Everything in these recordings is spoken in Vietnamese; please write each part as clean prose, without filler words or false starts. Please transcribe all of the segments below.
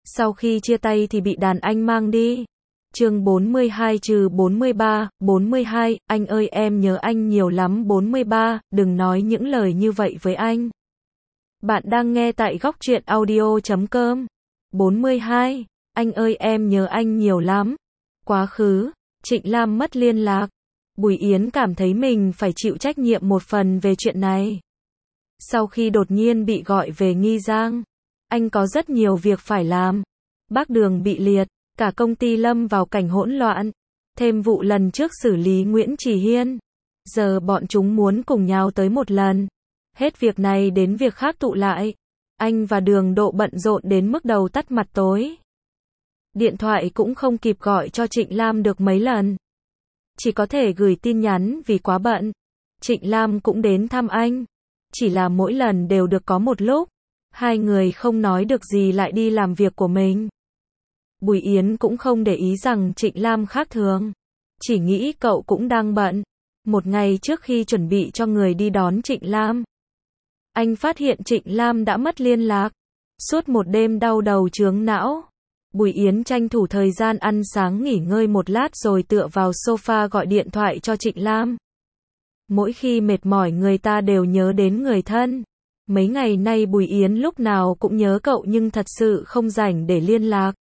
Sau khi chia tay thì bị đàn anh mang đi. Chương 42-43, 42, anh ơi em nhớ anh nhiều lắm. 43, đừng nói những lời như vậy với anh. Bạn đang nghe tại góc truyện audio.com. 42, anh ơi em nhớ anh nhiều lắm. Quá khứ, Trịnh Lam mất liên lạc. Bùi Yến cảm thấy mình phải chịu trách nhiệm một phần về chuyện này. Sau khi đột nhiên bị gọi về Nghi Giang, anh có rất nhiều việc phải làm. Bác Đường bị liệt, cả công ty lâm vào cảnh hỗn loạn. Thêm vụ lần trước xử lý Nguyễn Chỉ Hiên. Giờ bọn chúng muốn cùng nhau tới một lần. Hết việc này đến việc khác tụ lại. Anh và Đường Độ bận rộn đến mức đầu tắt mặt tối. Điện thoại cũng không kịp gọi cho Trịnh Lam được mấy lần. Chỉ có thể gửi tin nhắn vì quá bận. Trịnh Lam cũng đến thăm anh. Chỉ là mỗi lần đều được có một lúc. Hai người không nói được gì lại đi làm việc của mình. Bùi Yến cũng không để ý rằng Trịnh Lam khác thường. Chỉ nghĩ cậu cũng đang bận. Một ngày trước khi chuẩn bị cho người đi đón Trịnh Lam, anh phát hiện Trịnh Lam đã mất liên lạc. Suốt một đêm đau đầu chướng não. Bùi Yến tranh thủ thời gian ăn sáng nghỉ ngơi một lát rồi tựa vào sofa gọi điện thoại cho Trịnh Lam. Mỗi khi mệt mỏi người ta đều nhớ đến người thân. Mấy ngày nay Bùi Yến lúc nào cũng nhớ cậu nhưng thật sự không rảnh để liên lạc.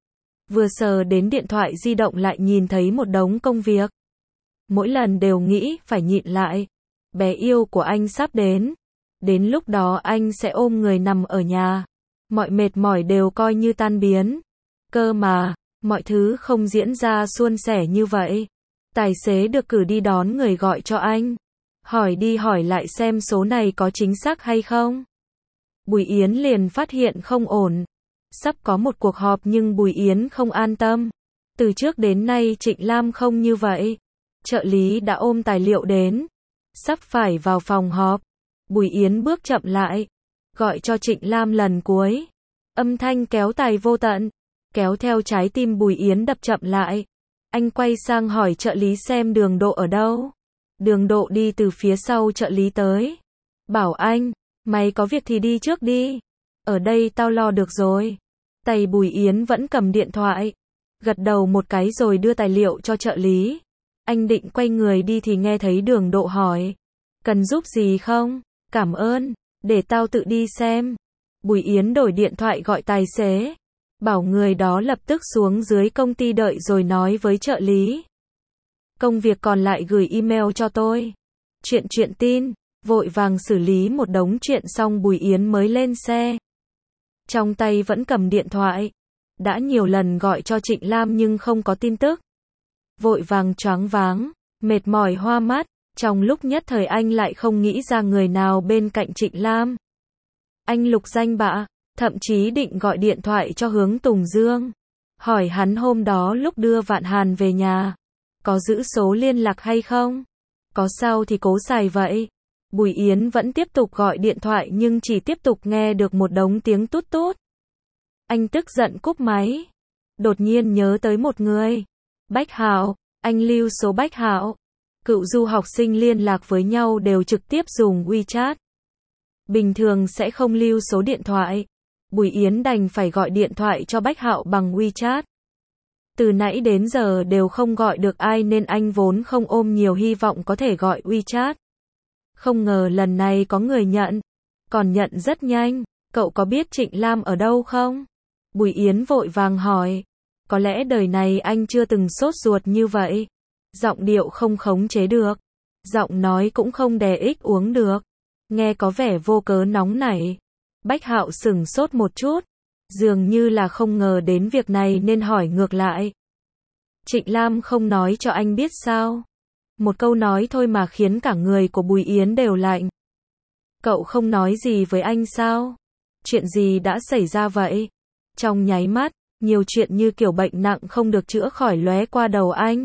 Vừa sờ đến điện thoại di động lại nhìn thấy một đống công việc. Mỗi lần đều nghĩ phải nhịn lại. Bé yêu của anh sắp đến. Đến lúc đó anh sẽ ôm người nằm ở nhà. Mọi mệt mỏi đều coi như tan biến. Cơ mà, mọi thứ không diễn ra suôn sẻ như vậy. Tài xế được cử đi đón người gọi cho anh. Hỏi đi hỏi lại xem số này có chính xác hay không. Bùi Yến liền phát hiện không ổn. Sắp có một cuộc họp nhưng Bùi Yến không an tâm. Từ trước đến nay Trịnh Lam không như vậy. Trợ lý đã ôm tài liệu đến. Sắp phải vào phòng họp. Bùi Yến bước chậm lại. Gọi cho Trịnh Lam lần cuối. Âm thanh kéo tài vô tận. Kéo theo trái tim Bùi Yến đập chậm lại. Anh quay sang hỏi trợ lý xem Đường Độ ở đâu. Đường Độ đi từ phía sau trợ lý tới. Bảo anh, mày có việc thì đi trước đi. Ở đây tao lo được rồi. Tay Bùi Yến vẫn cầm điện thoại. Gật đầu một cái rồi đưa tài liệu cho trợ lý. Anh định quay người đi thì nghe thấy Đường Độ hỏi. Cần giúp gì không? Cảm ơn, để tao tự đi xem. Bùi Yến đổi điện thoại gọi tài xế. Bảo người đó lập tức xuống dưới công ty đợi rồi nói với trợ lý. Công việc còn lại gửi email cho tôi. Chuyện tin, vội vàng xử lý một đống chuyện xong Bùi Yến mới lên xe. Trong tay vẫn cầm điện thoại. Đã nhiều lần gọi cho Trịnh Lam nhưng không có tin tức. Vội vàng choáng váng, mệt mỏi hoa mắt. Trong lúc nhất thời anh lại không nghĩ ra người nào bên cạnh Trịnh Lam. Anh lục danh bạ, thậm chí định gọi điện thoại cho Hướng Tùng Dương. Hỏi hắn hôm đó lúc đưa Vạn Hàn về nhà. Có giữ số liên lạc hay không? Có sao thì cố xài vậy. Bùi Yến vẫn tiếp tục gọi điện thoại nhưng chỉ tiếp tục nghe được một đống tiếng tút tút. Anh tức giận cúp máy. Đột nhiên nhớ tới một người. Bách Hạo, anh lưu số Bách Hạo. Cựu du học sinh liên lạc với nhau đều trực tiếp dùng WeChat. Bình thường sẽ không lưu số điện thoại. Bùi Yến đành phải gọi điện thoại cho Bách Hạo bằng WeChat. Từ nãy đến giờ đều không gọi được ai nên anh vốn không ôm nhiều hy vọng có thể gọi WeChat. Không ngờ lần này có người nhận. Còn nhận rất nhanh. Cậu có biết Trịnh Lam ở đâu không? Bùi Yến vội vàng hỏi. Có lẽ đời này anh chưa từng sốt ruột như vậy. Giọng điệu không khống chế được. Giọng nói cũng không đè ích uống được. Nghe có vẻ vô cớ nóng nảy. Bách Hạo sửng sốt một chút. Dường như là không ngờ đến việc này nên hỏi ngược lại. Trịnh Lam không nói cho anh biết sao? Một câu nói thôi mà khiến cả người của Bùi Yến đều lạnh. Cậu không nói gì với anh sao? Chuyện gì đã xảy ra vậy? Trong nháy mắt, nhiều chuyện như kiểu bệnh nặng không được chữa khỏi lóe qua đầu anh.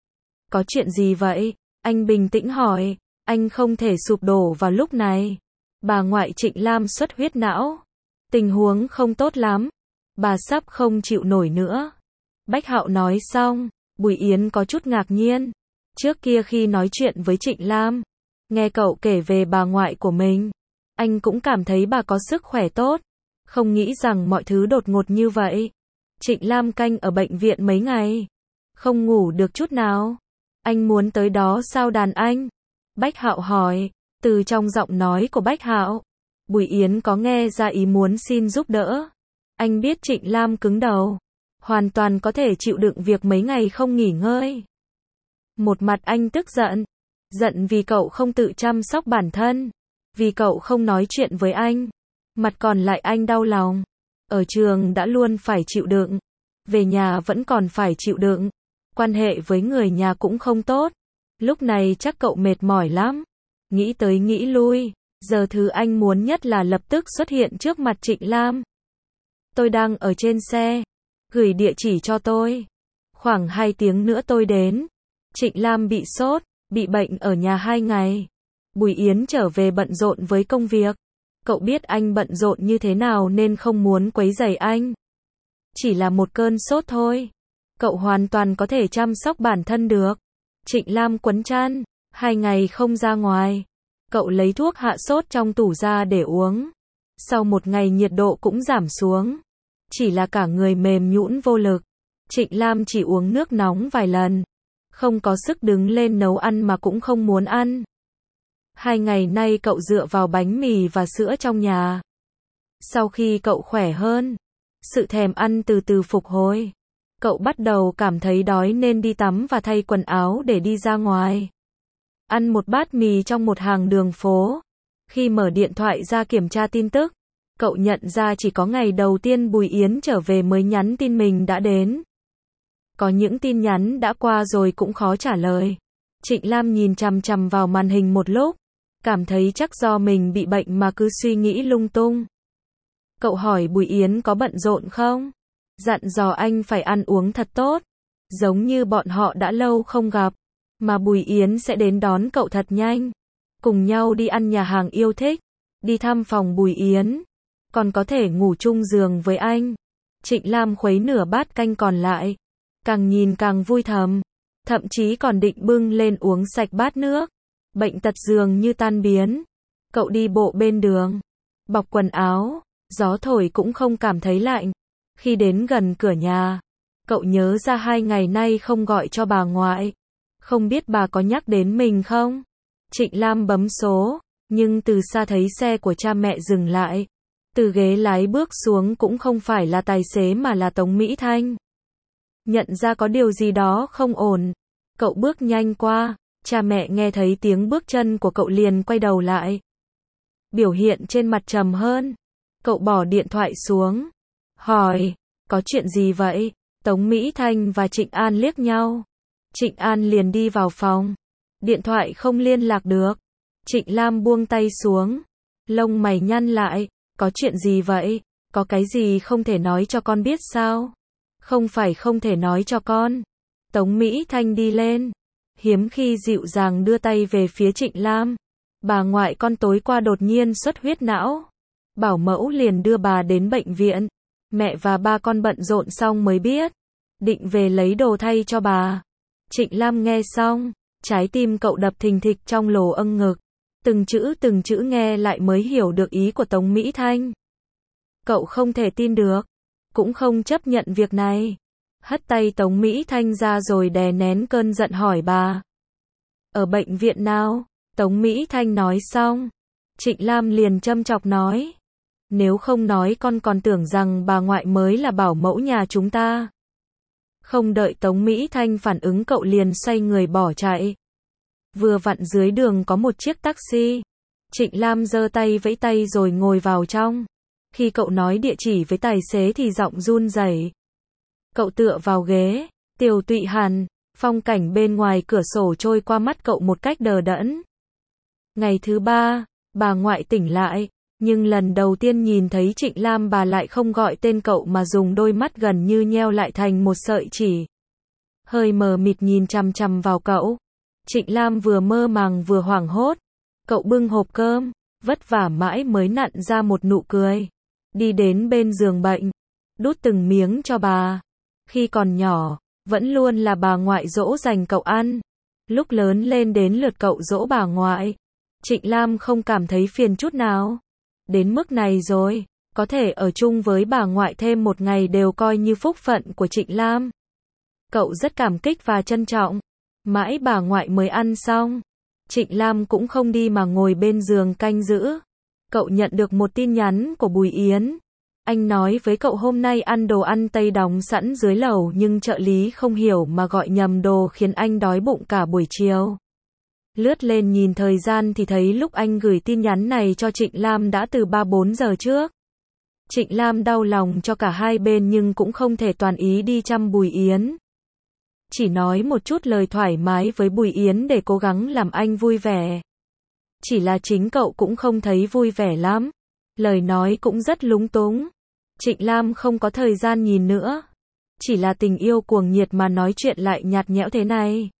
Có chuyện gì vậy? Anh bình tĩnh hỏi. Anh không thể sụp đổ vào lúc này. Bà ngoại Trịnh Lam xuất huyết não. Tình huống không tốt lắm. Bà sắp không chịu nổi nữa. Bách Hạo nói xong, Bùi Yến có chút ngạc nhiên. Trước kia khi nói chuyện với Trịnh Lam, nghe cậu kể về bà ngoại của mình, anh cũng cảm thấy bà có sức khỏe tốt. Không nghĩ rằng mọi thứ đột ngột như vậy. Trịnh Lam canh ở bệnh viện mấy ngày. Không ngủ được chút nào. Anh muốn tới đó sao đàn anh? Bách Hạo hỏi. Từ trong giọng nói của Bách Hạo, Bùi Yến có nghe ra ý muốn xin giúp đỡ. Anh biết Trịnh Lam cứng đầu. Hoàn toàn có thể chịu đựng việc mấy ngày không nghỉ ngơi. Một mặt anh tức giận. Giận vì cậu không tự chăm sóc bản thân. Vì cậu không nói chuyện với anh. Mặt còn lại anh đau lòng. Ở trường đã luôn phải chịu đựng. Về nhà vẫn còn phải chịu đựng. Quan hệ với người nhà cũng không tốt. Lúc này chắc cậu mệt mỏi lắm. Nghĩ tới nghĩ lui. Giờ thứ anh muốn nhất là lập tức xuất hiện trước mặt Trịnh Lam. Tôi đang ở trên xe. Gửi địa chỉ cho tôi. Khoảng 2 tiếng nữa tôi đến. Trịnh Lam bị sốt, bị bệnh ở nhà 2 ngày. Bùi Yến trở về bận rộn với công việc. Cậu biết anh bận rộn như thế nào nên không muốn quấy rầy anh. Chỉ là một cơn sốt thôi. Cậu hoàn toàn có thể chăm sóc bản thân được. Trịnh Lam quấn chăn, 2 ngày không ra ngoài. Cậu lấy thuốc hạ sốt trong tủ ra để uống. Sau 1 ngày nhiệt độ cũng giảm xuống. Chỉ là cả người mềm nhũn vô lực. Trịnh Lam chỉ uống nước nóng vài lần. Không có sức đứng lên nấu ăn mà cũng không muốn ăn. 2 ngày nay cậu dựa vào bánh mì và sữa trong nhà. Sau khi cậu khỏe hơn, sự thèm ăn từ từ phục hồi. Cậu bắt đầu cảm thấy đói nên đi tắm và thay quần áo để đi ra ngoài. Ăn một bát mì trong một hàng đường phố. Khi mở điện thoại ra kiểm tra tin tức, cậu nhận ra chỉ có ngày đầu tiên Bùi Yến trở về mới nhắn tin mình đã đến. Có những tin nhắn đã qua rồi cũng khó trả lời. Trịnh Lam nhìn chằm chằm vào màn hình một lúc, cảm thấy chắc do mình bị bệnh mà cứ suy nghĩ lung tung. Cậu hỏi Bùi Yến có bận rộn không? Dặn dò anh phải ăn uống thật tốt, giống như bọn họ đã lâu không gặp, mà Bùi Yến sẽ đến đón cậu thật nhanh. Cùng nhau đi ăn nhà hàng yêu thích, đi thăm phòng Bùi Yến, còn có thể ngủ chung giường với anh. Trịnh Lam khuấy nửa bát canh còn lại, càng nhìn càng vui thầm, thậm chí còn định bưng lên uống sạch bát nước. Bệnh tật dường như tan biến. Cậu đi bộ bên đường, bọc quần áo, gió thổi cũng không cảm thấy lạnh. Khi đến gần cửa nhà, cậu nhớ ra 2 ngày nay không gọi cho bà ngoại. Không biết bà có nhắc đến mình không? Trịnh Lam bấm số, nhưng từ xa thấy xe của cha mẹ dừng lại. Từ ghế lái bước xuống cũng không phải là tài xế mà là Tống Mỹ Thanh. Nhận ra có điều gì đó không ổn, cậu bước nhanh qua. Cha mẹ nghe thấy tiếng bước chân của cậu liền quay đầu lại. Biểu hiện trên mặt trầm hơn. Cậu bỏ điện thoại xuống, hỏi, có chuyện gì vậy? Tống Mỹ Thanh và Trịnh An liếc nhau. Trịnh An liền đi vào phòng. Điện thoại không liên lạc được. Trịnh Lam buông tay xuống. Lông mày nhăn lại. Có chuyện gì vậy? Có cái gì không thể nói cho con biết sao? Không phải không thể nói cho con. Tống Mỹ Thanh đi lên. Hiếm khi dịu dàng đưa tay về phía Trịnh Lam. Bà ngoại con tối qua đột nhiên xuất huyết não. Bảo mẫu liền đưa bà đến bệnh viện. Mẹ và ba con bận rộn xong mới biết. Định về lấy đồ thay cho bà. Trịnh Lam nghe xong, trái tim cậu đập thình thịch trong lồ âng ngực. Từng chữ nghe lại mới hiểu được ý của Tống Mỹ Thanh. Cậu không thể tin được, cũng không chấp nhận việc này. Hất tay Tống Mỹ Thanh ra rồi đè nén cơn giận hỏi bà. Ở bệnh viện nào? Tống Mỹ Thanh nói xong, Trịnh Lam liền châm chọc nói. Nếu không nói con còn tưởng rằng bà ngoại mới là bảo mẫu nhà chúng ta. Không đợi Tống Mỹ Thanh phản ứng cậu liền xoay người bỏ chạy. Vừa vặn dưới đường có một chiếc taxi. Trịnh Lam giơ tay vẫy tay rồi ngồi vào trong. Khi cậu nói địa chỉ với tài xế thì giọng run rẩy. Cậu tựa vào ghế, tiều tụy hẳn, phong cảnh bên ngoài cửa sổ trôi qua mắt cậu một cách đờ đẫn. Ngày thứ 3, bà ngoại tỉnh lại, nhưng lần đầu tiên nhìn thấy Trịnh Lam bà lại không gọi tên cậu mà dùng đôi mắt gần như nheo lại thành một sợi chỉ. Hơi mờ mịt nhìn chằm chằm vào cậu. Trịnh Lam vừa mơ màng vừa hoảng hốt. Cậu bưng hộp cơm, vất vả mãi mới nặn ra một nụ cười. Đi đến bên giường bệnh, đút từng miếng cho bà. Khi còn nhỏ, vẫn luôn là bà ngoại dỗ dành cậu ăn. Lúc lớn lên đến lượt cậu dỗ bà ngoại. Trịnh Lam không cảm thấy phiền chút nào. Đến mức này rồi, Có thể ở chung với bà ngoại thêm một ngày đều coi như phúc phận của Trịnh Lam. Cậu rất cảm kích và trân trọng. Mãi bà ngoại mới ăn xong. Trịnh Lam cũng không đi mà ngồi bên giường canh giữ. Cậu nhận được một tin nhắn của Bùi Yến. Anh nói với cậu hôm nay ăn đồ ăn Tây đóng sẵn dưới lầu nhưng trợ lý không hiểu mà gọi nhầm đồ khiến anh đói bụng cả buổi chiều. Lướt lên nhìn thời gian thì thấy lúc anh gửi tin nhắn này cho Trịnh Lam đã từ 3-4 giờ trước. Trịnh Lam đau lòng cho cả hai bên nhưng cũng không thể toàn ý đi chăm Bùi Yến. Chỉ nói một chút lời thoải mái với Bùi Yến để cố gắng làm anh vui vẻ. Chỉ là chính cậu cũng không thấy vui vẻ lắm. Lời nói cũng rất lúng túng. Trịnh Lam không có thời gian nhìn nữa. Chỉ là tình yêu cuồng nhiệt mà nói chuyện lại nhạt nhẽo thế này.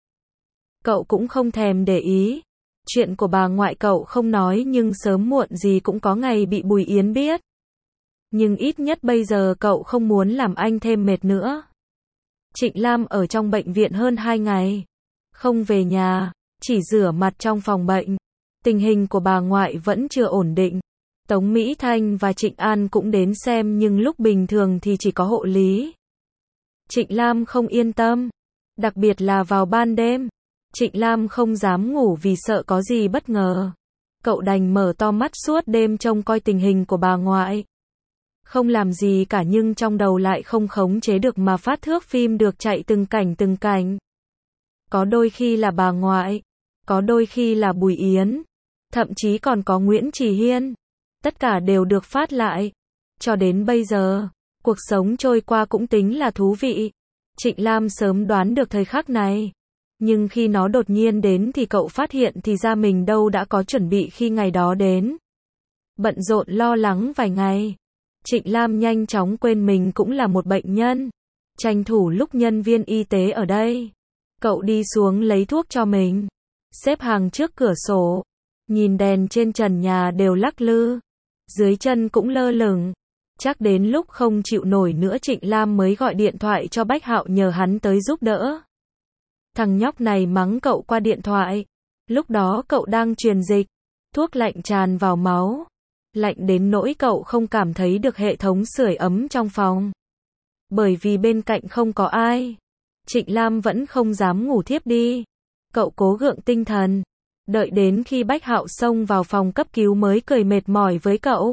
Cậu cũng không thèm để ý. Chuyện của bà ngoại cậu không nói nhưng sớm muộn gì cũng có ngày bị Bùi Yến biết. Nhưng ít nhất bây giờ cậu không muốn làm anh thêm mệt nữa. Trịnh Lam ở trong bệnh viện hơn 2 ngày. Không về nhà, chỉ rửa mặt trong phòng bệnh. Tình hình của bà ngoại vẫn chưa ổn định. Tống Mỹ Thanh và Trịnh An cũng đến xem nhưng lúc bình thường thì chỉ có hộ lý. Trịnh Lam không yên tâm. Đặc biệt là vào ban đêm. Trịnh Lam không dám ngủ vì sợ có gì bất ngờ. Cậu đành mở to mắt suốt đêm trông coi tình hình của bà ngoại. Không làm gì cả nhưng trong đầu lại không khống chế được mà phát thước phim được chạy từng cảnh. Có đôi khi là bà ngoại, có đôi khi là Bùi Yến, thậm chí còn có Nguyễn Trì Hiên. Tất cả đều được phát lại. Cho đến bây giờ, cuộc sống trôi qua cũng tính là thú vị. Trịnh Lam sớm đoán được thời khắc này. Nhưng khi nó đột nhiên đến thì cậu phát hiện thì ra mình đâu đã có chuẩn bị khi ngày đó đến. Bận rộn lo lắng vài ngày. Trịnh Lam nhanh chóng quên mình cũng là một bệnh nhân. Tranh thủ lúc nhân viên y tế ở đây. Cậu đi xuống lấy thuốc cho mình. Xếp hàng trước cửa sổ. Nhìn đèn trên trần nhà đều lắc lư. Dưới chân cũng lơ lửng. Chắc đến lúc không chịu nổi nữa Trịnh Lam mới gọi điện thoại cho Bách Hạo nhờ hắn tới giúp đỡ. Thằng nhóc này mắng cậu qua điện thoại. Lúc đó cậu đang truyền dịch. Thuốc lạnh tràn vào máu. Lạnh đến nỗi cậu không cảm thấy được hệ thống sưởi ấm trong phòng. Bởi vì bên cạnh không có ai. Trịnh Lam vẫn không dám ngủ thiếp đi. Cậu cố gượng tinh thần. Đợi đến khi Bách Hạo xông vào phòng cấp cứu mới cười mệt mỏi với cậu.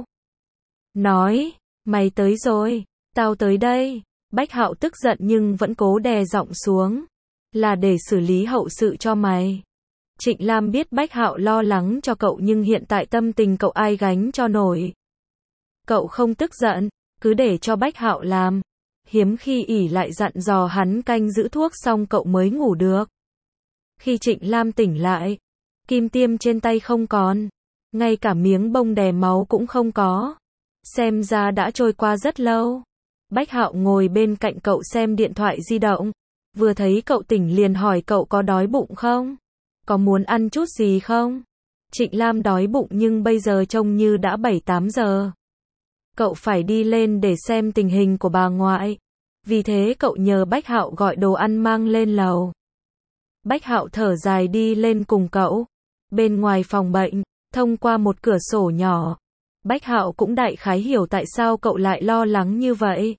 Nói, mày tới rồi, tao tới đây. Bách Hạo tức giận nhưng vẫn cố đè giọng xuống. Là để xử lý hậu sự cho mày. Trịnh Lam biết Bách Hạo lo lắng cho cậu nhưng hiện tại tâm tình cậu ai gánh cho nổi. Cậu không tức giận, cứ để cho Bách Hạo làm. Hiếm khi ỉ lại dặn dò hắn canh giữ thuốc xong cậu mới ngủ được. Khi Trịnh Lam tỉnh lại, kim tiêm trên tay không còn. Ngay cả miếng bông đè máu cũng không có. Xem ra đã trôi qua rất lâu. Bách Hạo ngồi bên cạnh cậu xem điện thoại di động. Vừa thấy cậu tỉnh liền hỏi cậu có đói bụng không? Có muốn ăn chút gì không? Trịnh Lam đói bụng nhưng bây giờ trông như đã 7-8 giờ. Cậu phải đi lên để xem tình hình của bà ngoại. Vì thế cậu nhờ Bách Hạo gọi đồ ăn mang lên lầu. Bách Hạo thở dài đi lên cùng cậu. Bên ngoài phòng bệnh, thông qua một cửa sổ nhỏ. Bách Hạo cũng đại khái hiểu tại sao cậu lại lo lắng như vậy.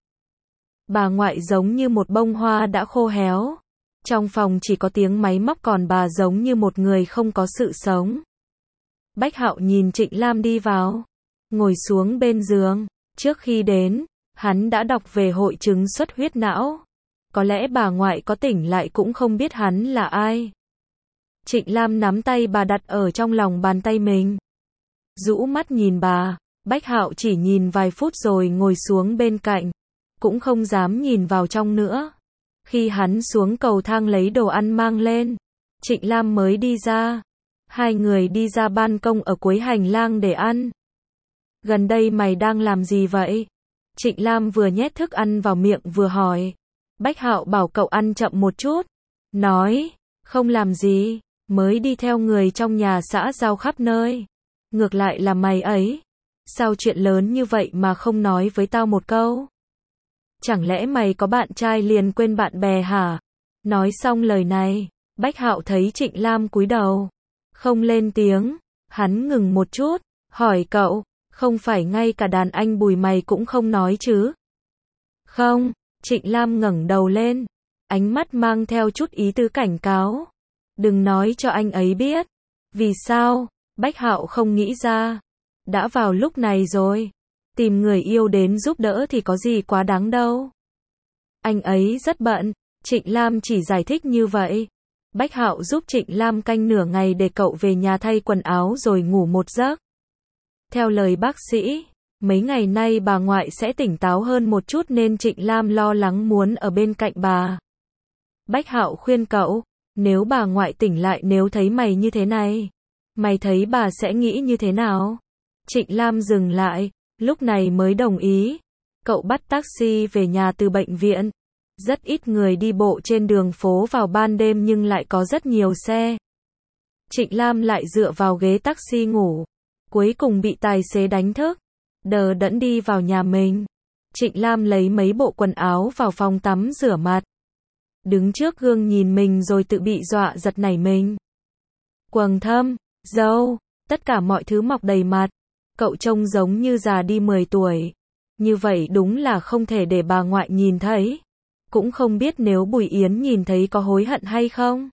Bà ngoại giống như một bông hoa đã khô héo. Trong phòng chỉ có tiếng máy móc còn bà giống như một người không có sự sống. Bách Hạo nhìn Trịnh Lam đi vào. Ngồi xuống bên giường. Trước khi đến, hắn đã đọc về hội chứng xuất huyết não. Có lẽ bà ngoại có tỉnh lại cũng không biết hắn là ai. Trịnh Lam nắm tay bà đặt ở trong lòng bàn tay mình. Rũ mắt nhìn bà. Bách Hạo chỉ nhìn vài phút rồi ngồi xuống bên cạnh. Cũng không dám nhìn vào trong nữa. Khi hắn xuống cầu thang lấy đồ ăn mang lên, Trịnh Lam mới đi ra. Hai người đi ra ban công ở cuối hành lang để ăn. Gần đây mày đang làm gì vậy? Trịnh Lam vừa nhét thức ăn vào miệng vừa hỏi. Bách Hạo bảo cậu ăn chậm một chút. Nói, không làm gì, mới đi theo người trong nhà xã giao khắp nơi. Ngược lại là mày ấy. Sao chuyện lớn như vậy mà không nói với tao một câu? Chẳng lẽ mày có bạn trai liền quên bạn bè hả? Nói xong lời này, Bách Hạo thấy Trịnh Lam cúi đầu. Không lên tiếng, hắn ngừng một chút, hỏi cậu, Không phải ngay cả đàn anh Bùi mày cũng không nói chứ? Không, Trịnh Lam ngẩng đầu lên, ánh mắt mang theo chút ý tứ cảnh cáo. Đừng nói cho anh ấy biết. Vì sao? Bách Hạo không nghĩ ra. Đã vào lúc này rồi, tìm người yêu đến giúp đỡ thì có gì quá đáng đâu. Anh ấy rất bận, Trịnh Lam chỉ giải thích như vậy. Bách Hạo giúp Trịnh Lam canh nửa ngày để cậu về nhà thay quần áo rồi ngủ một giấc. Theo lời bác sĩ, mấy ngày nay bà ngoại sẽ tỉnh táo hơn một chút nên Trịnh Lam lo lắng muốn ở bên cạnh bà. Bách Hạo khuyên cậu, nếu bà ngoại tỉnh lại nếu thấy mày như thế này, mày thấy bà sẽ nghĩ như thế nào? Trịnh Lam dừng lại, lúc này mới đồng ý. Cậu bắt taxi về nhà từ bệnh viện. Rất ít người đi bộ trên đường phố vào ban đêm nhưng lại có rất nhiều xe. Trịnh Lam lại dựa vào ghế taxi ngủ. Cuối cùng bị tài xế đánh thức. Đờ đẫn đi vào nhà mình. Trịnh Lam lấy mấy bộ quần áo vào phòng tắm rửa mặt. Đứng trước gương nhìn mình rồi tự bị dọa giật nảy mình. Quầng thâm, râu, tất cả mọi thứ mọc đầy mặt. Cậu trông giống như già đi 10 tuổi. Như vậy đúng là không thể để bà ngoại nhìn thấy. Cũng không biết nếu Bùi Yến nhìn thấy có hối hận hay không.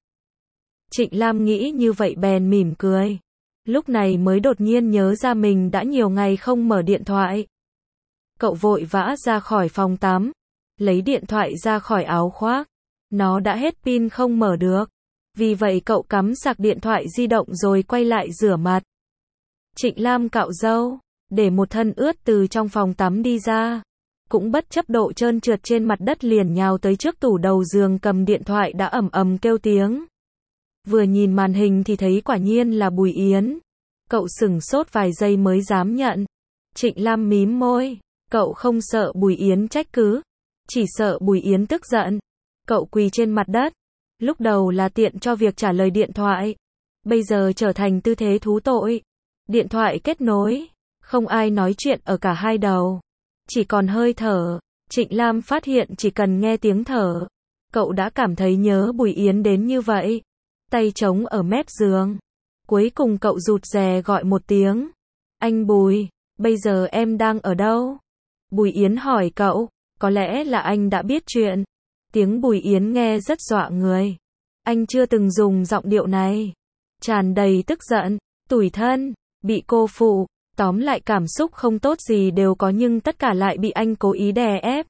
Trịnh Lam nghĩ như vậy bèn mỉm cười. Lúc này mới đột nhiên nhớ ra mình đã nhiều ngày không mở điện thoại. Cậu vội vã ra khỏi phòng tắm. Lấy điện thoại ra khỏi áo khoác. Nó đã hết pin không mở được. Vì vậy cậu cắm sạc điện thoại di động rồi quay lại rửa mặt. Trịnh Lam cạo râu, để một thân ướt từ trong phòng tắm đi ra. Cũng bất chấp độ trơn trượt trên mặt đất liền nhào tới trước tủ đầu giường cầm điện thoại đã ầm ầm kêu tiếng. Vừa nhìn màn hình thì thấy quả nhiên là Bùi Yến. Cậu sửng sốt vài giây mới dám nhận. Trịnh Lam mím môi, cậu không sợ Bùi Yến trách cứ, chỉ sợ Bùi Yến tức giận. Cậu quỳ trên mặt đất. Lúc đầu là tiện cho việc trả lời điện thoại, bây giờ trở thành tư thế thú tội. Điện thoại kết nối, không ai nói chuyện ở cả hai đầu, chỉ còn hơi thở. Trịnh Lam phát hiện chỉ cần nghe tiếng thở, cậu đã cảm thấy nhớ Bùi Yến đến như vậy. Tay trống ở mép giường. Cuối cùng cậu rụt rè gọi một tiếng. Anh Bùi, bây giờ em đang ở đâu? Bùi Yến hỏi cậu, có lẽ là anh đã biết chuyện. Tiếng Bùi Yến nghe rất dọa người. Anh chưa từng dùng giọng điệu này. Tràn đầy tức giận, tủi thân, bị cô phụ, tóm lại cảm xúc không tốt gì đều có nhưng tất cả lại bị anh cố ý đè ép.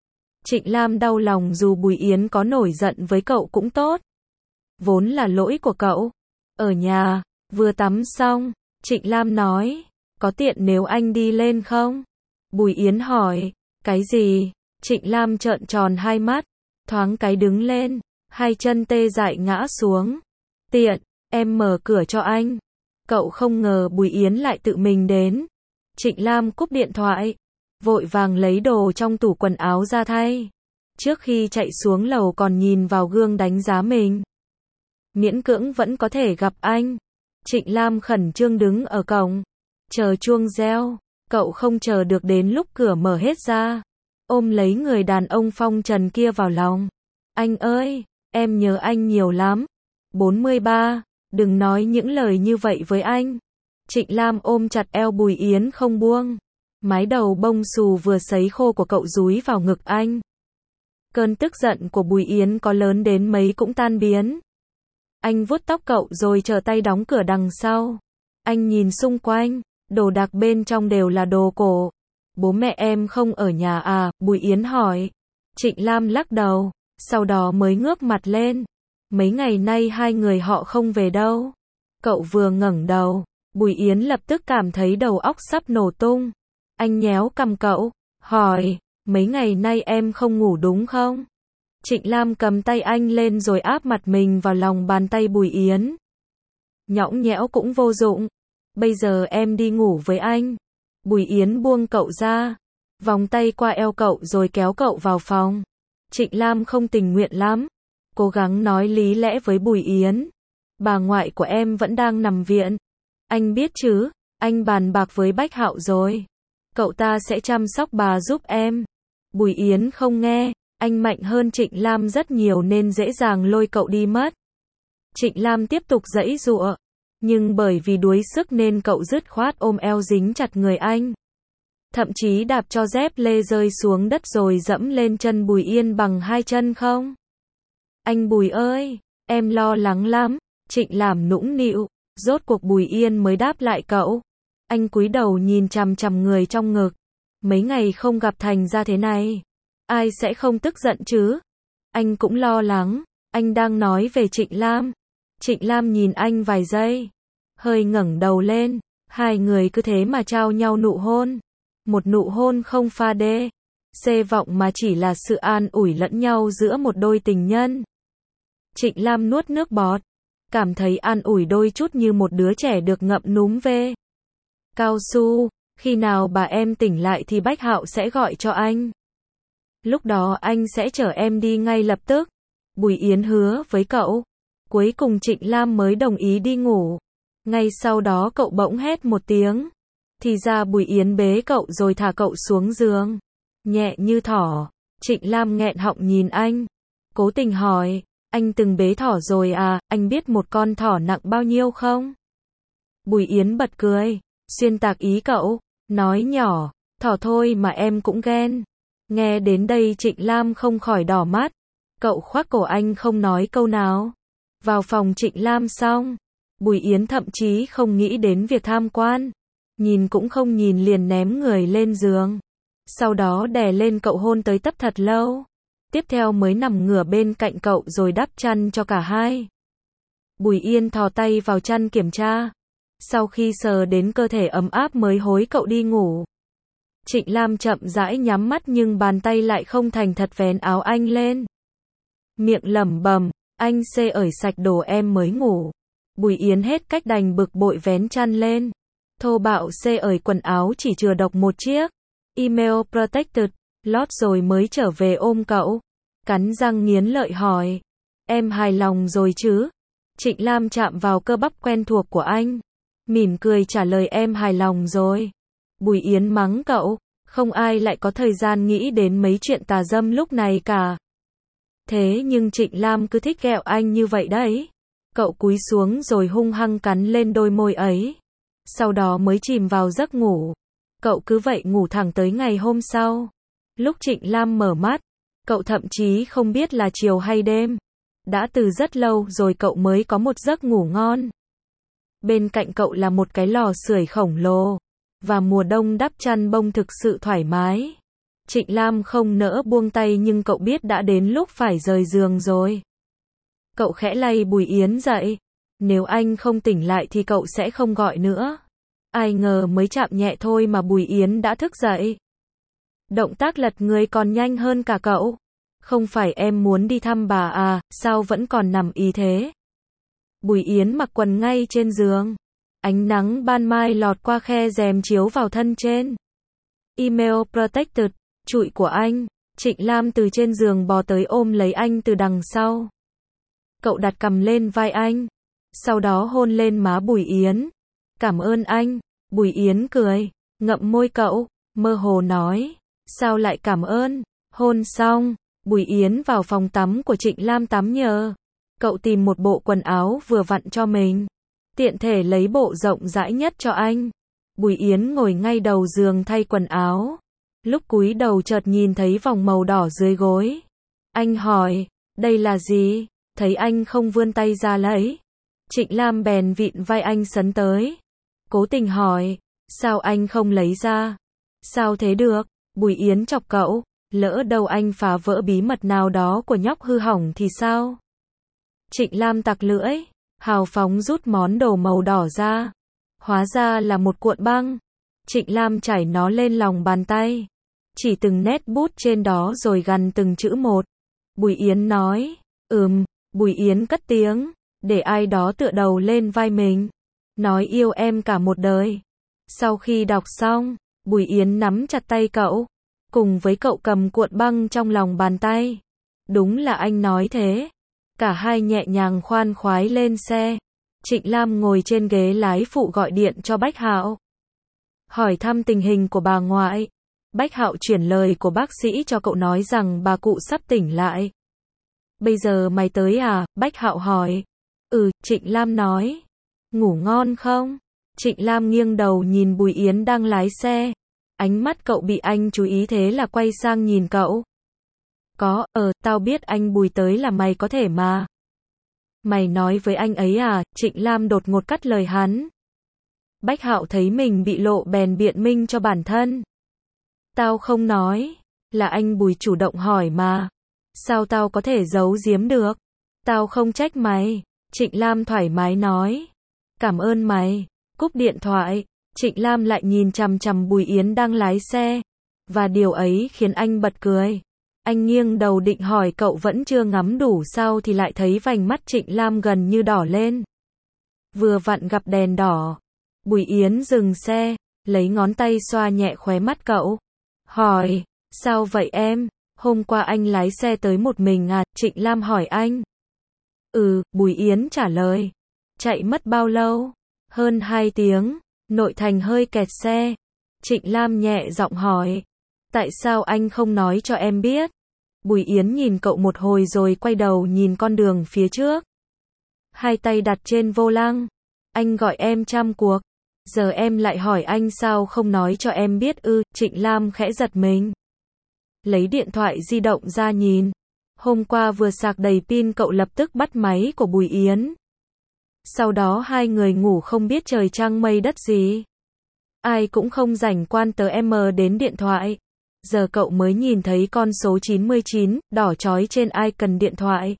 Trịnh Lam đau lòng dù Bùi Yến có nổi giận với cậu cũng tốt. Vốn là lỗi của cậu. Ở nhà, vừa tắm xong, Trịnh Lam nói, có tiện nếu anh đi lên không? Bùi Yến hỏi, cái gì? Trịnh Lam trợn tròn hai mắt, thoáng cái đứng lên, hai chân tê dại ngã xuống. Tiện, em mở cửa cho anh. Cậu không ngờ Bùi Yến lại tự mình đến. Trịnh Lam cúp điện thoại, vội vàng lấy đồ trong tủ quần áo ra thay. Trước khi chạy xuống lầu còn nhìn vào gương đánh giá mình. Miễn cưỡng vẫn có thể gặp anh. Trịnh Lam khẩn trương đứng ở cổng, chờ chuông reo. Cậu không chờ được đến lúc cửa mở hết ra, ôm lấy người đàn ông phong trần kia vào lòng. Anh ơi, em nhớ anh nhiều lắm. 43. Đừng nói những lời như vậy với anh. Trịnh Lam ôm chặt eo Bùi Yến không buông. Mái đầu bông xù vừa sấy khô của cậu dúi vào ngực anh. Cơn tức giận của Bùi Yến có lớn đến mấy cũng tan biến. Anh vuốt tóc cậu rồi trở tay đóng cửa đằng sau. Anh nhìn xung quanh, đồ đạc bên trong đều là đồ cổ. Bố mẹ em không ở nhà à? Bùi Yến hỏi. Trịnh Lam lắc đầu, sau đó mới ngước mặt lên. Mấy ngày nay hai người họ không về đâu. Cậu vừa ngẩng đầu, Bùi Yến lập tức cảm thấy đầu óc sắp nổ tung. Anh nhéo cằm cậu, hỏi, mấy ngày nay em không ngủ đúng không? Trịnh Lam cầm tay anh lên rồi áp mặt mình vào lòng bàn tay Bùi Yến. Nhõng nhẽo cũng vô dụng. Bây giờ em đi ngủ với anh. Bùi Yến buông cậu ra, vòng tay qua eo cậu rồi kéo cậu vào phòng. Trịnh Lam không tình nguyện lắm, cố gắng nói lý lẽ với Bùi Yến. Bà ngoại của em vẫn đang nằm viện. Anh biết chứ, anh bàn bạc với Bách Hạo rồi. Cậu ta sẽ chăm sóc bà giúp em. Bùi Yến không nghe, anh mạnh hơn Trịnh Lam rất nhiều nên dễ dàng lôi cậu đi mất. Trịnh Lam tiếp tục giãy giụa. Nhưng bởi vì đuối sức nên cậu dứt khoát ôm eo dính chặt người anh. Thậm chí đạp cho dép lê rơi xuống đất rồi dẫm lên chân Bùi Yên bằng hai chân không. Anh Bùi ơi, em lo lắng lắm, Trịnh Lam nũng nịu, rốt cuộc Bùi Yên mới đáp lại cậu. Anh cúi đầu nhìn chằm chằm người trong ngực. Mấy ngày không gặp thành ra thế này. Ai sẽ không tức giận chứ? Anh cũng lo lắng. Anh đang nói về Trịnh Lam. Trịnh Lam nhìn anh vài giây. Hơi ngẩng đầu lên. Hai người cứ thế mà trao nhau nụ hôn. Một nụ hôn không pha đê. Xê vọng mà chỉ là sự an ủi lẫn nhau giữa một đôi tình nhân. Trịnh Lam nuốt nước bọt. Cảm thấy an ủi đôi chút như một đứa trẻ được ngậm núm về. Cao su, khi nào bà em tỉnh lại thì Bách Hạo sẽ gọi cho anh. Lúc đó anh sẽ chở em đi ngay lập tức. Bùi Yến hứa với cậu. Cuối cùng Trịnh Lam mới đồng ý đi ngủ. Ngay sau đó cậu bỗng hét một tiếng. Thì ra Bùi Yến bế cậu rồi thả cậu xuống giường. Nhẹ như thỏ. Trịnh Lam nghẹn họng nhìn anh. Cố tình hỏi. Anh từng bế thỏ rồi à, anh biết một con thỏ nặng bao nhiêu không? Bùi Yến bật cười. Xuyên tạc ý cậu. Nói nhỏ. Thỏ thôi mà em cũng ghen. Nghe đến đây Trịnh Lam không khỏi đỏ mắt. Cậu khoác cổ anh không nói câu nào. Vào phòng Trịnh Lam xong. Bùi Yến thậm chí không nghĩ đến việc tham quan. Nhìn cũng không nhìn liền ném người lên giường. Sau đó đè lên cậu hôn tới tấp thật lâu. Tiếp theo mới nằm ngửa bên cạnh cậu rồi đắp chăn cho cả hai. Bùi Yên thò tay vào chăn kiểm tra. Sau khi sờ đến cơ thể ấm áp mới hối cậu đi ngủ. Trịnh Lam chậm rãi nhắm mắt nhưng bàn tay lại không thành thật vén áo anh lên. Miệng lẩm bẩm, anh xê ởi sạch đồ em mới ngủ. Bùi Yến hết cách đành bực bội vén chăn lên. Thô bạo xê ởi quần áo chỉ chừa độc một chiếc. Email protected, lót rồi mới trở về ôm cậu. Cắn răng nghiến lợi hỏi. Em hài lòng rồi chứ? Trịnh Lam chạm vào cơ bắp quen thuộc của anh. Mỉm cười trả lời em hài lòng rồi. Bùi Yến mắng cậu. Không ai lại có thời gian nghĩ đến mấy chuyện tà dâm lúc này cả. Thế nhưng Trịnh Lam cứ thích ghẹo anh như vậy đấy. Cậu cúi xuống rồi hung hăng cắn lên đôi môi ấy. Sau đó mới chìm vào giấc ngủ. Cậu cứ vậy ngủ thẳng tới ngày hôm sau. Lúc Trịnh Lam mở mắt, cậu thậm chí không biết là chiều hay đêm. Đã từ rất lâu rồi cậu mới có một giấc ngủ ngon. Bên cạnh cậu là một cái lò sưởi khổng lồ. Và mùa đông đắp chăn bông thực sự thoải mái. Trịnh Lam không nỡ buông tay nhưng cậu biết đã đến lúc phải rời giường rồi. Cậu khẽ lay Bùi Yến dậy. Nếu anh không tỉnh lại thì cậu sẽ không gọi nữa. Ai ngờ mới chạm nhẹ thôi mà Bùi Yến đã thức dậy. Động tác lật người còn nhanh hơn cả cậu. Không phải em muốn đi thăm bà à, sao vẫn còn nằm ý thế? Bùi Yến mặc quần ngay trên giường. Ánh nắng ban mai lọt qua khe rèm chiếu vào thân trên. Email protected, trụi của anh. Trịnh Lam từ trên giường bò tới ôm lấy anh từ đằng sau. Cậu đặt cằm lên vai anh. Sau đó hôn lên má Bùi Yến. Cảm ơn anh. Bùi Yến cười. Ngậm môi cậu. Mơ hồ nói. Sao lại cảm ơn? Hôn xong. Bùi Yến vào phòng tắm của Trịnh Lam tắm nhờ. Cậu tìm một bộ quần áo vừa vặn cho mình. Tiện thể lấy bộ rộng rãi nhất cho anh. Bùi Yến ngồi ngay đầu giường thay quần áo. Lúc cúi đầu chợt nhìn thấy vòng màu đỏ dưới gối. Anh hỏi, đây là gì? Thấy anh không vươn tay ra lấy. Trịnh Lam bèn vịn vai anh sấn tới. Cố tình hỏi, sao anh không lấy ra? Sao thế được? Bùi Yến chọc cậu, lỡ đâu anh phá vỡ bí mật nào đó của nhóc hư hỏng thì sao? Trịnh Lam tặc lưỡi, hào phóng rút món đồ màu đỏ ra. Hóa ra là một cuộn băng. Trịnh Lam trải nó lên lòng bàn tay. Chỉ từng nét bút trên đó rồi gằn từng chữ một. Bùi Yến nói, Bùi Yến cất tiếng, để ai đó tựa đầu lên vai mình. Nói yêu em cả một đời. Sau khi đọc xong, Bùi Yến nắm chặt tay cậu. Cùng với cậu cầm cuộn băng trong lòng bàn tay. Đúng là anh nói thế. Cả hai nhẹ nhàng khoan khoái lên xe. Trịnh Lam ngồi trên ghế lái phụ gọi điện cho Bách Hạo. Hỏi thăm tình hình của bà ngoại. Bách Hạo chuyển lời của bác sĩ cho cậu nói rằng bà cụ sắp tỉnh lại. Bây giờ mày tới à? Bách Hạo hỏi. Trịnh Lam nói. Ngủ ngon không? Trịnh Lam nghiêng đầu nhìn Bùi Yến đang lái xe. Ánh mắt cậu bị anh chú ý thế là quay sang nhìn cậu. Có, tao biết anh Bùi tới là mày có thể mà. Mày nói với anh ấy à? Trịnh Lam đột ngột cắt lời hắn. Bách Hạo thấy mình bị lộ bèn biện minh cho bản thân. Tao không nói, là anh Bùi chủ động hỏi mà. Sao tao có thể giấu giếm được? Tao không trách mày. Trịnh Lam thoải mái nói. Cảm ơn mày. Cúp điện thoại, Trịnh Lam lại nhìn chằm chằm Bùi Yến đang lái xe. Và điều ấy khiến anh bật cười. Anh nghiêng đầu định hỏi cậu vẫn chưa ngắm đủ sao thì lại thấy vành mắt Trịnh Lam gần như đỏ lên. Vừa vặn gặp đèn đỏ. Bùi Yến dừng xe, lấy ngón tay xoa nhẹ khóe mắt cậu. Hỏi, sao vậy em? Hôm qua anh lái xe tới một mình à? Trịnh Lam hỏi anh. Bùi Yến trả lời. Chạy mất bao lâu? Hơn 2 tiếng, nội thành hơi kẹt xe. Trịnh Lam nhẹ giọng hỏi. Tại sao anh không nói cho em biết? Bùi Yến nhìn cậu một hồi rồi quay đầu nhìn con đường phía trước. Hai tay đặt trên vô lăng. Anh gọi em trăm cuộc. Giờ em lại hỏi anh sao không nói cho em biết ư? Trịnh Lam khẽ giật mình. Lấy điện thoại di động ra nhìn. Hôm qua vừa sạc đầy pin cậu lập tức bắt máy của Bùi Yến. Sau đó hai người ngủ không biết trời trăng mây đất gì. Ai cũng không rảnh quan tới em đến điện thoại. Giờ cậu mới nhìn thấy con số 99, đỏ chói trên icon điện thoại.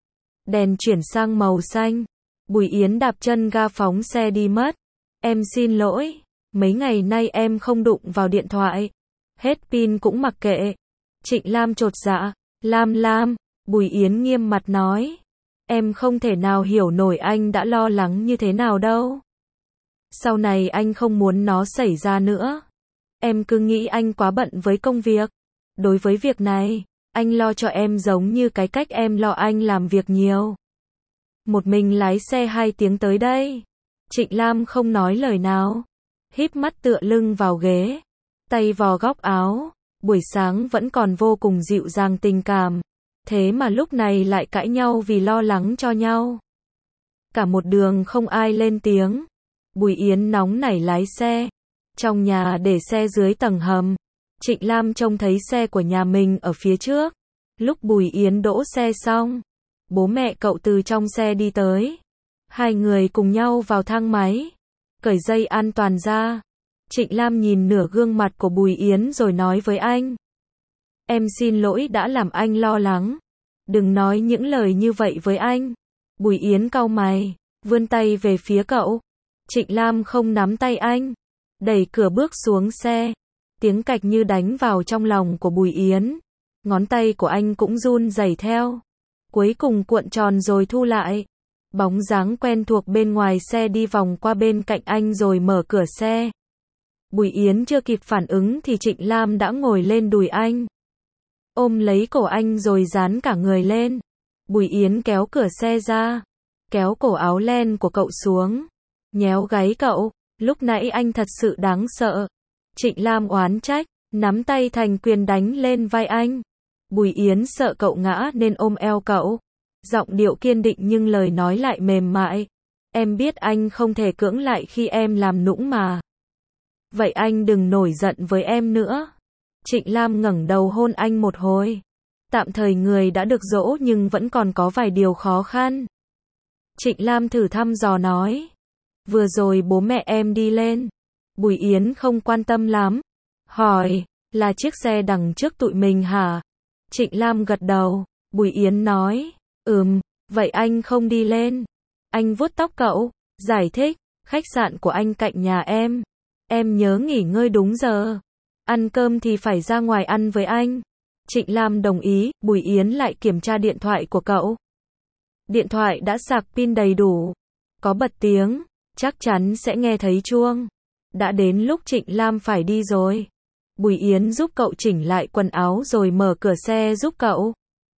Đèn chuyển sang màu xanh. Bùi Yến đạp chân ga phóng xe đi mất. Em xin lỗi, mấy ngày nay em không đụng vào điện thoại. Hết pin cũng mặc kệ. Trịnh Lam chột dạ. Lam, Bùi Yến nghiêm mặt nói. Em không thể nào hiểu nổi anh đã lo lắng như thế nào đâu. Sau này anh không muốn nó xảy ra nữa. Em cứ nghĩ anh quá bận với công việc. Đối với việc này, anh lo cho em giống như cái cách em lo anh làm việc nhiều. Một mình lái xe 2 tiếng tới đây. Trịnh Lam không nói lời nào. Híp mắt tựa lưng vào ghế. Tay vò góc áo. Buổi sáng vẫn còn vô cùng dịu dàng tình cảm. Thế mà lúc này lại cãi nhau vì lo lắng cho nhau. Cả một đường không ai lên tiếng. Bùi Yến nóng nảy lái xe. Trong nhà để xe dưới tầng hầm. Trịnh Lam trông thấy xe của nhà mình ở phía trước. Lúc Bùi Yến đỗ xe xong, bố mẹ cậu từ trong xe đi tới. Hai người cùng nhau vào thang máy. Cởi dây an toàn ra. Trịnh Lam nhìn nửa gương mặt của Bùi Yến rồi nói với anh. Em xin lỗi đã làm anh lo lắng. Đừng nói những lời như vậy với anh. Bùi Yến cau mày, vươn tay về phía cậu. Trịnh Lam không nắm tay anh. Đẩy cửa bước xuống xe. Tiếng cạch như đánh vào trong lòng của Bùi Yến. Ngón tay của anh cũng run rẩy theo. Cuối cùng cuộn tròn rồi thu lại. Bóng dáng quen thuộc bên ngoài xe đi vòng qua bên cạnh anh rồi mở cửa xe. Bùi Yến chưa kịp phản ứng thì Trịnh Lam đã ngồi lên đùi anh. Ôm lấy cổ anh rồi dán cả người lên. Bùi Yến kéo cửa xe ra. Kéo cổ áo len của cậu xuống. Nhéo gáy cậu. Lúc nãy anh thật sự đáng sợ. Trịnh Lam oán trách. Nắm tay thành quyền đánh lên vai anh. Bùi Yến sợ cậu ngã nên ôm eo cậu. Giọng điệu kiên định nhưng lời nói lại mềm mại. Em biết anh không thể cưỡng lại khi em làm nũng mà. Vậy anh đừng nổi giận với em nữa. Trịnh Lam ngẩng đầu hôn anh một hồi. Tạm thời người đã được dỗ nhưng vẫn còn có vài điều khó khăn. Trịnh Lam thử thăm dò nói. Vừa rồi bố mẹ em đi lên. Bùi Yến không quan tâm lắm. Hỏi, là chiếc xe đằng trước tụi mình hả? Trịnh Lam gật đầu. Bùi Yến nói, vậy anh không đi lên. Anh vuốt tóc cậu, giải thích, khách sạn của anh cạnh nhà em. Em nhớ nghỉ ngơi đúng giờ. Ăn cơm thì phải ra ngoài ăn với anh. Trịnh Lam đồng ý. Bùi Yến lại kiểm tra điện thoại của cậu. Điện thoại đã sạc pin đầy đủ. Có bật tiếng, chắc chắn sẽ nghe thấy chuông. Đã đến lúc Trịnh Lam phải đi rồi. Bùi Yến giúp cậu chỉnh lại quần áo rồi mở cửa xe giúp cậu.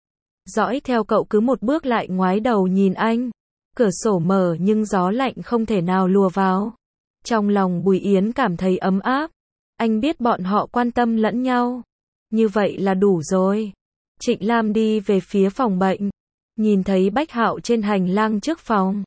Dõi theo cậu cứ một bước lại ngoái đầu nhìn anh. Cửa sổ mở nhưng gió lạnh không thể nào lùa vào. Trong lòng Bùi Yến cảm thấy ấm áp. Anh biết bọn họ quan tâm lẫn nhau. Như vậy là đủ rồi. Trịnh Lam đi về phía phòng bệnh. Nhìn thấy Bách Hạo trên hành lang trước phòng.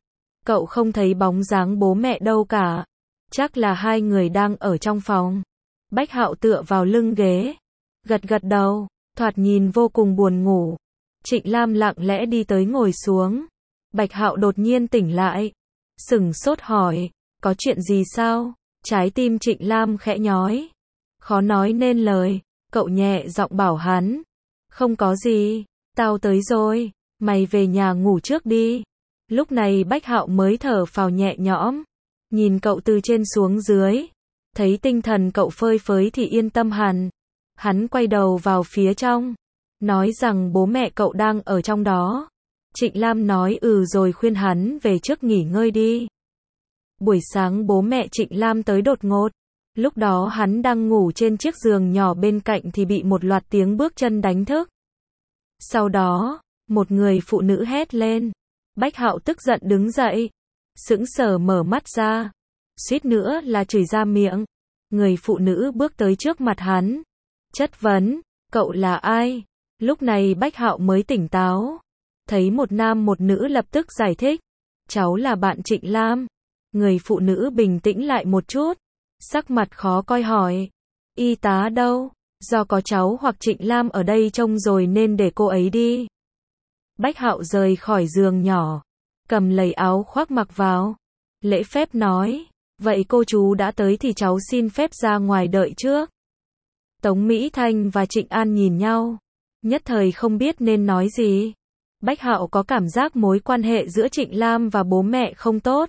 Cậu không thấy bóng dáng bố mẹ đâu cả. Chắc là hai người đang ở trong phòng. Bách Hạo tựa vào lưng ghế, gật gật đầu, thoạt nhìn vô cùng buồn ngủ. Trịnh Lam lặng lẽ đi tới ngồi xuống. Bạch Hạo đột nhiên tỉnh lại, sửng sốt hỏi, có chuyện gì sao? Trái tim Trịnh Lam khẽ nhói, khó nói nên lời. Cậu nhẹ giọng bảo hắn, không có gì, tao tới rồi, mày về nhà ngủ trước đi. Lúc này Bách Hạo mới thở phào nhẹ nhõm, nhìn cậu từ trên xuống dưới, thấy tinh thần cậu phơi phới thì yên tâm hẳn. Hắn quay đầu vào phía trong, nói rằng bố mẹ cậu đang ở trong đó. Trịnh Lam nói rồi khuyên hắn về trước nghỉ ngơi đi. Buổi sáng bố mẹ Trịnh Lam tới đột ngột. Lúc đó hắn đang ngủ trên chiếc giường nhỏ bên cạnh thì bị một loạt tiếng bước chân đánh thức. Sau đó, một người phụ nữ hét lên. Bách Hạo tức giận đứng dậy, sững sờ mở mắt ra, suýt nữa là chửi ra miệng. Người phụ nữ bước tới trước mặt hắn, chất vấn, cậu là ai? Lúc này Bách Hạo mới tỉnh táo, thấy một nam một nữ lập tức giải thích, cháu là bạn Trịnh Lam. Người phụ nữ bình tĩnh lại một chút, sắc mặt khó coi hỏi, y tá đâu? Do có cháu hoặc Trịnh Lam ở đây trông rồi nên để cô ấy đi. Bách Hạo rời khỏi giường nhỏ, cầm lấy áo khoác mặc vào, lễ phép nói, vậy cô chú đã tới thì cháu xin phép ra ngoài đợi trước. Tống Mỹ Thanh và Trịnh An nhìn nhau, nhất thời không biết nên nói gì. Bách Hạo có cảm giác mối quan hệ giữa Trịnh Lam và bố mẹ không tốt.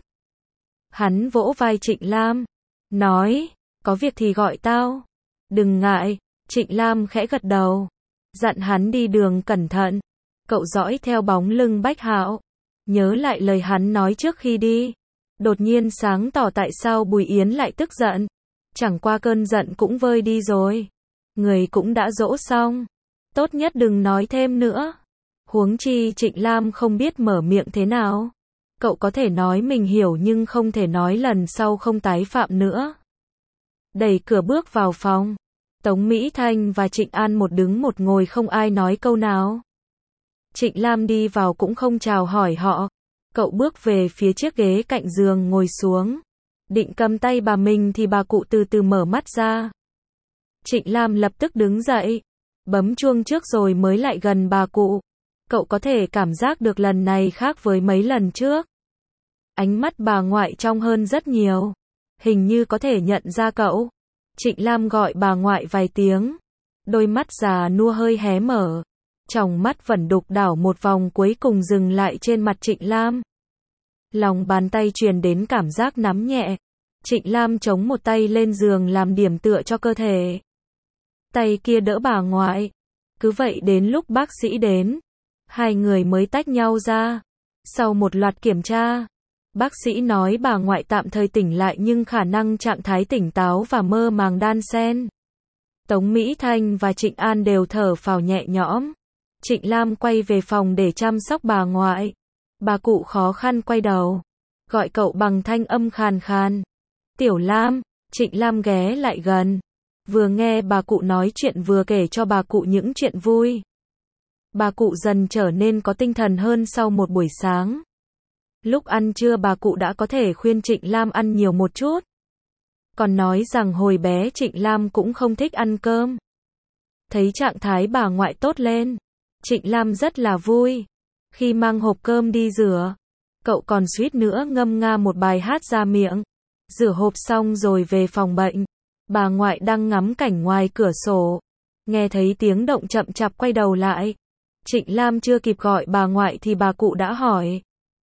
Hắn vỗ vai Trịnh Lam, nói, có việc thì gọi tao. Đừng ngại. Trịnh Lam khẽ gật đầu, dặn hắn đi đường cẩn thận. Cậu dõi theo bóng lưng Bách Hạo, nhớ lại lời hắn nói trước khi đi. Đột nhiên sáng tỏ tại sao Bùi Yến lại tức giận. Chẳng qua cơn giận cũng vơi đi rồi. Người cũng đã dỗ xong. Tốt nhất đừng nói thêm nữa. Huống chi Trịnh Lam không biết mở miệng thế nào. Cậu có thể nói mình hiểu nhưng không thể nói lần sau không tái phạm nữa. Đẩy cửa bước vào phòng. Tống Mỹ Thanh và Trịnh An một đứng một ngồi không ai nói câu nào. Trịnh Lam đi vào cũng không chào hỏi họ. Cậu bước về phía chiếc ghế cạnh giường ngồi xuống. Định cầm tay bà mình thì bà cụ từ từ mở mắt ra. Trịnh Lam lập tức đứng dậy, bấm chuông trước rồi mới lại gần bà cụ. Cậu có thể cảm giác được lần này khác với mấy lần trước. Ánh mắt bà ngoại trong hơn rất nhiều. Hình như có thể nhận ra cậu. Trịnh Lam gọi bà ngoại vài tiếng. Đôi mắt già nua hơi hé mở. Tròng mắt vẫn đục đảo một vòng cuối cùng dừng lại trên mặt Trịnh Lam. Lòng bàn tay truyền đến cảm giác nắm nhẹ. Trịnh Lam chống một tay lên giường làm điểm tựa cho cơ thể. Tay kia đỡ bà ngoại. Cứ vậy đến lúc bác sĩ đến, hai người mới tách nhau ra. Sau một loạt kiểm tra, bác sĩ nói bà ngoại tạm thời tỉnh lại nhưng khả năng trạng thái tỉnh táo và mơ màng đan xen. Tống Mỹ Thanh và Trịnh An đều thở phào nhẹ nhõm. Trịnh Lam quay về phòng để chăm sóc bà ngoại. Bà cụ khó khăn quay đầu, gọi cậu bằng thanh âm khàn khàn. Tiểu Lam. Trịnh Lam ghé lại gần, vừa nghe bà cụ nói chuyện vừa kể cho bà cụ những chuyện vui. Bà cụ dần trở nên có tinh thần hơn sau một buổi sáng. Lúc ăn trưa bà cụ đã có thể khuyên Trịnh Lam ăn nhiều một chút. Còn nói rằng hồi bé Trịnh Lam cũng không thích ăn cơm. Thấy trạng thái bà ngoại tốt lên, Trịnh Lam rất là vui. Khi mang hộp cơm đi rửa, cậu còn suýt nữa ngâm nga một bài hát ra miệng. Rửa hộp xong rồi về phòng bệnh, bà ngoại đang ngắm cảnh ngoài cửa sổ. Nghe thấy tiếng động chậm chạp quay đầu lại. Trịnh Lam chưa kịp gọi bà ngoại thì bà cụ đã hỏi.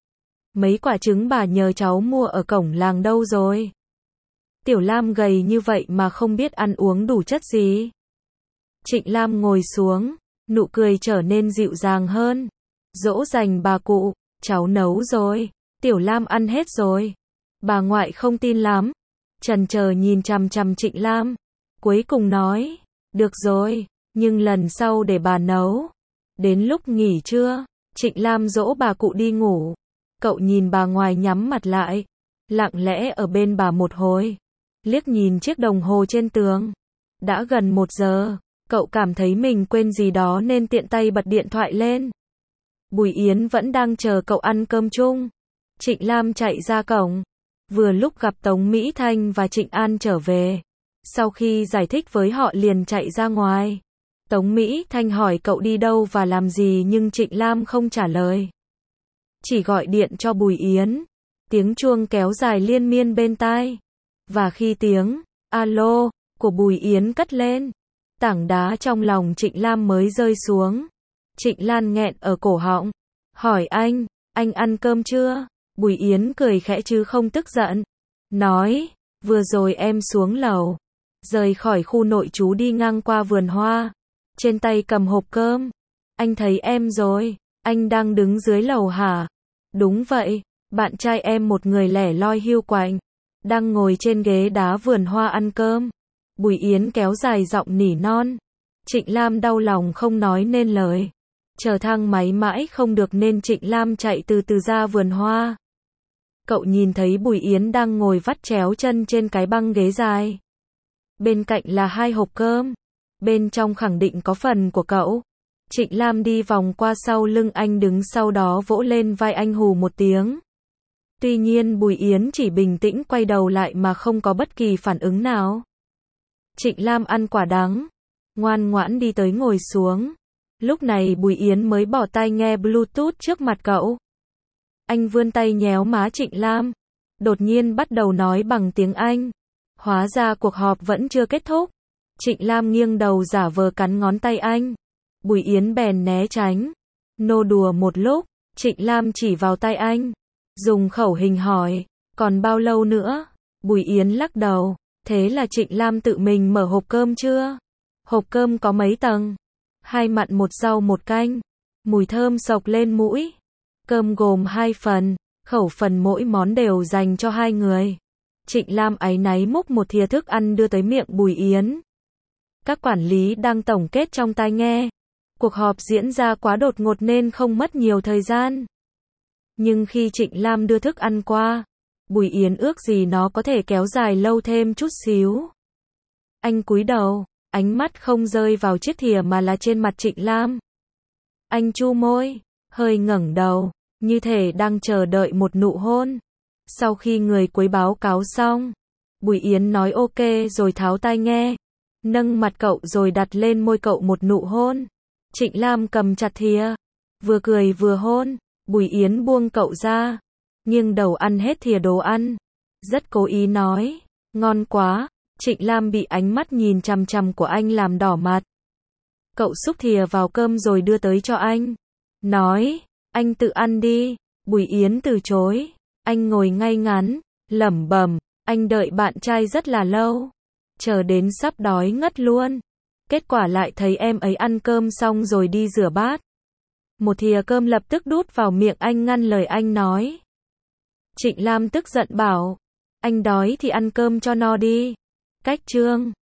Mấy quả trứng bà nhờ cháu mua ở cổng làng đâu rồi? Tiểu Lam gầy như vậy mà không biết ăn uống đủ chất gì. Trịnh Lam ngồi xuống, nụ cười trở nên dịu dàng hơn. Dỗ dành bà cụ, cháu nấu rồi, Tiểu Lam ăn hết rồi. Bà ngoại không tin lắm, chần chờ nhìn chằm chằm Trịnh Lam. Cuối cùng nói, được rồi, nhưng lần sau để bà nấu. Đến lúc nghỉ trưa, Trịnh Lam dỗ bà cụ đi ngủ. Cậu nhìn bà ngoài nhắm mặt lại, lặng lẽ ở bên bà một hồi. Liếc nhìn chiếc đồng hồ trên tường. Đã gần 1 giờ, cậu cảm thấy mình quên gì đó nên tiện tay bật điện thoại lên. Bùi Yến vẫn đang chờ cậu ăn cơm chung. Trịnh Lam chạy ra cổng. Vừa lúc gặp Tống Mỹ Thanh và Trịnh An trở về. Sau khi giải thích với họ liền chạy ra ngoài. Tống Mỹ Thanh hỏi cậu đi đâu và làm gì nhưng Trịnh Lam không trả lời. Chỉ gọi điện cho Bùi Yến. Tiếng chuông kéo dài liên miên bên tai. Và khi tiếng alo của Bùi Yến cất lên, tảng đá trong lòng Trịnh Lam mới rơi xuống. Trịnh Lan nghẹn ở cổ họng. Hỏi anh ăn cơm chưa? Bùi Yến cười khẽ chứ không tức giận. Nói, vừa rồi em xuống lầu. Rời khỏi khu nội trú đi ngang qua vườn hoa. Trên tay cầm hộp cơm. Anh thấy em rồi. Anh đang đứng dưới lầu hả? Đúng vậy. Bạn trai em một người lẻ loi hiu quạnh. Đang ngồi trên ghế đá vườn hoa ăn cơm. Bùi Yến kéo dài giọng nỉ non. Trịnh Lam đau lòng không nói nên lời. Chờ thang máy mãi không được nên Trịnh Lam chạy từ từ ra vườn hoa. Cậu nhìn thấy Bùi Yến đang ngồi vắt chéo chân trên cái băng ghế dài. Bên cạnh là 2 hộp cơm. Bên trong khẳng định có phần của cậu. Trịnh Lam đi vòng qua sau lưng anh đứng sau đó vỗ lên vai anh hù một tiếng. Tuy nhiên Bùi Yến chỉ bình tĩnh quay đầu lại mà không có bất kỳ phản ứng nào. Trịnh Lam ăn quả đắng. Ngoan ngoãn đi tới ngồi xuống. Lúc này Bùi Yến mới bỏ tai nghe Bluetooth trước mặt cậu. Anh vươn tay nhéo má Trịnh Lam. Đột nhiên bắt đầu nói bằng tiếng Anh. Hóa ra cuộc họp vẫn chưa kết thúc. Trịnh Lam nghiêng đầu giả vờ cắn ngón tay anh. Bùi Yến bèn né tránh. Nô đùa một lúc, Trịnh Lam chỉ vào tay anh. Dùng khẩu hình hỏi, còn bao lâu nữa? Bùi Yến lắc đầu. Thế là Trịnh Lam tự mình mở hộp cơm chưa? Hộp cơm có mấy tầng? 2 mặn 1 rau 1 canh. Mùi thơm sộc lên mũi. Cơm gồm 2 phần, khẩu phần mỗi món đều dành cho 2 người. Trịnh Lam áy náy múc một thìa thức ăn đưa tới miệng Bùi Yến. Các quản lý đang tổng kết trong tai nghe. Cuộc họp diễn ra quá đột ngột nên không mất nhiều thời gian. Nhưng khi Trịnh Lam đưa thức ăn qua, Bùi Yến ước gì nó có thể kéo dài lâu thêm chút xíu. Anh cúi đầu, ánh mắt không rơi vào chiếc thìa mà là trên mặt Trịnh Lam. Anh chu môi, hơi ngẩng đầu, như thể đang chờ đợi một nụ hôn. Sau khi người cuối báo cáo xong, Bùi Yến nói ok rồi tháo tai nghe, nâng mặt cậu rồi đặt lên môi cậu một nụ hôn. Trịnh Lam cầm chặt thìa, vừa cười vừa hôn. Bùi Yến buông cậu ra, nghiêng đầu ăn hết thìa đồ ăn. Rất cố ý nói, ngon quá. Trịnh Lam bị ánh mắt nhìn chằm chằm của anh làm đỏ mặt. Cậu xúc thìa vào cơm rồi đưa tới cho anh. Nói, anh tự ăn đi. Bùi Yến từ chối. Anh ngồi ngay ngắn, lẩm bẩm, anh đợi bạn trai rất là lâu. Chờ đến sắp đói ngất luôn. Kết quả lại thấy em ấy ăn cơm xong rồi đi rửa bát. Một thìa cơm lập tức đút vào miệng anh ngăn lời anh nói. Trịnh Lam tức giận bảo, anh đói thì ăn cơm cho no đi. Cách chương